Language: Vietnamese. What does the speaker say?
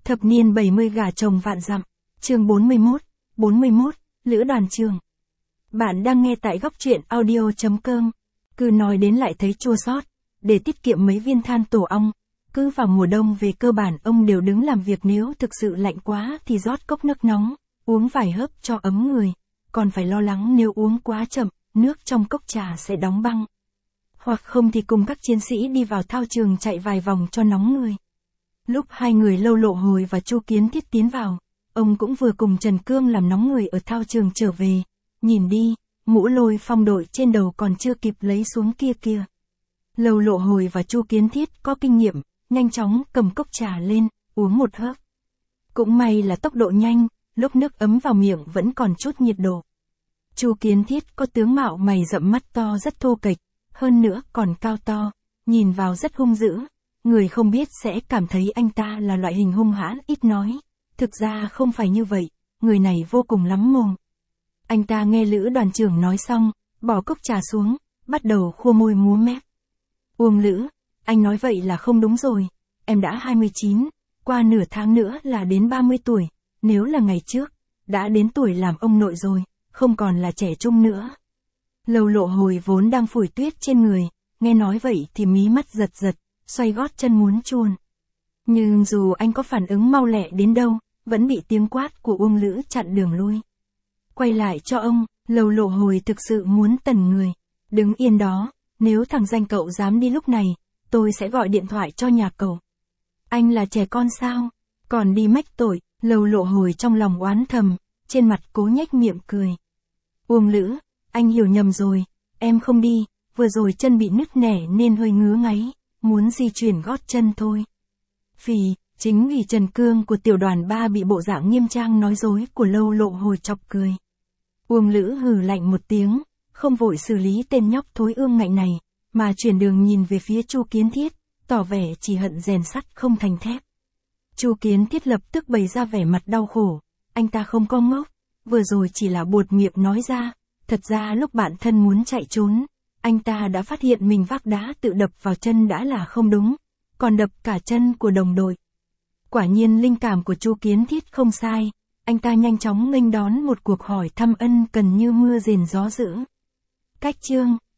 Thập niên 70 gả chồng vạn dặm, chương 41, Lữ Đoàn Trường. Bạn đang nghe tại góc truyện audio.com. Cứ nói đến lại thấy chua xót, để tiết kiệm mấy viên than tổ ong. Cứ vào mùa đông về cơ bản ông đều đứng làm việc, nếu thực sự lạnh quá thì rót cốc nước nóng, uống vài hớp cho ấm người. Còn phải lo lắng nếu uống quá chậm, nước trong cốc trà sẽ đóng băng. Hoặc không thì cùng các chiến sĩ đi vào thao trường chạy vài vòng cho nóng người. Lúc hai người Lâu Lộ Hồi và Chu Kiến Thiết tiến vào, ông cũng vừa cùng Trần Cương làm nóng người ở thao trường trở về. Nhìn đi, mũ Lôi Phong đội trên đầu còn chưa kịp lấy xuống kia. Lâu Lộ Hồi và Chu Kiến Thiết có kinh nghiệm, nhanh chóng cầm cốc trà lên, uống một hớp. Cũng may là tốc độ nhanh, lúc nước ấm vào miệng vẫn còn chút nhiệt độ. Chu Kiến Thiết có tướng mạo mày rậm, mắt to rất thô kệch, hơn nữa còn cao to, nhìn vào rất hung dữ. Người không biết sẽ cảm thấy anh ta là loại hình hung hãn ít nói. Thực ra không phải như vậy, người này vô cùng lắm mồm. Anh ta nghe Lữ Đoàn Trưởng nói xong, bỏ cốc trà xuống, bắt đầu khua môi múa mép. Uông Lữ, anh nói vậy là không đúng rồi. Em đã 29, qua nửa tháng nữa là đến 30 tuổi, nếu là ngày trước, đã đến tuổi làm ông nội rồi, không còn là trẻ trung nữa. Lâu Lộ Hồi vốn đang phủi tuyết trên người, nghe nói vậy thì mí mắt giật, xoay gót chân muốn chuồn. Nhưng dù anh có phản ứng mau lẹ đến đâu, vẫn bị tiếng quát của Uông Lữ chặn đường lui. Quay lại cho ông, Lâu Lộ Hồi thực sự muốn tần người. Đứng yên đó, nếu thằng danh cậu dám đi lúc này, tôi sẽ gọi điện thoại cho nhà cậu. Anh là trẻ con sao? Còn đi mách tội. Lâu Lộ Hồi trong lòng oán thầm, trên mặt cố nhếch miệng cười. Uông Lữ, anh hiểu nhầm rồi, em không đi, vừa rồi chân bị nứt nẻ nên hơi ngứa ngáy, muốn di chuyển gót chân thôi. Chính vì Trần Cương của tiểu đoàn 3 bị bộ dạng nghiêm trang nói dối của Lâu Lộ Hồi chọc cười. Uông Lữ hừ lạnh một tiếng, không vội xử lý tên nhóc thối ương ngạnh này, mà chuyển đường nhìn về phía Chu Kiến Thiết, tỏ vẻ chỉ hận rèn sắt không thành thép. Chu Kiến Thiết lập tức bày ra vẻ mặt đau khổ, anh ta không có ngốc, vừa rồi chỉ là buột miệng nói ra, thật ra lúc bạn thân muốn chạy trốn, anh ta đã phát hiện mình vác đá tự đập vào chân đã là không đúng, còn đập cả chân của đồng đội. Quả nhiên linh cảm của Chu Kiến Thiết không sai, anh ta nhanh chóng nghênh đón một cuộc hỏi thăm ân cần như mưa rền gió dữ. Cách chương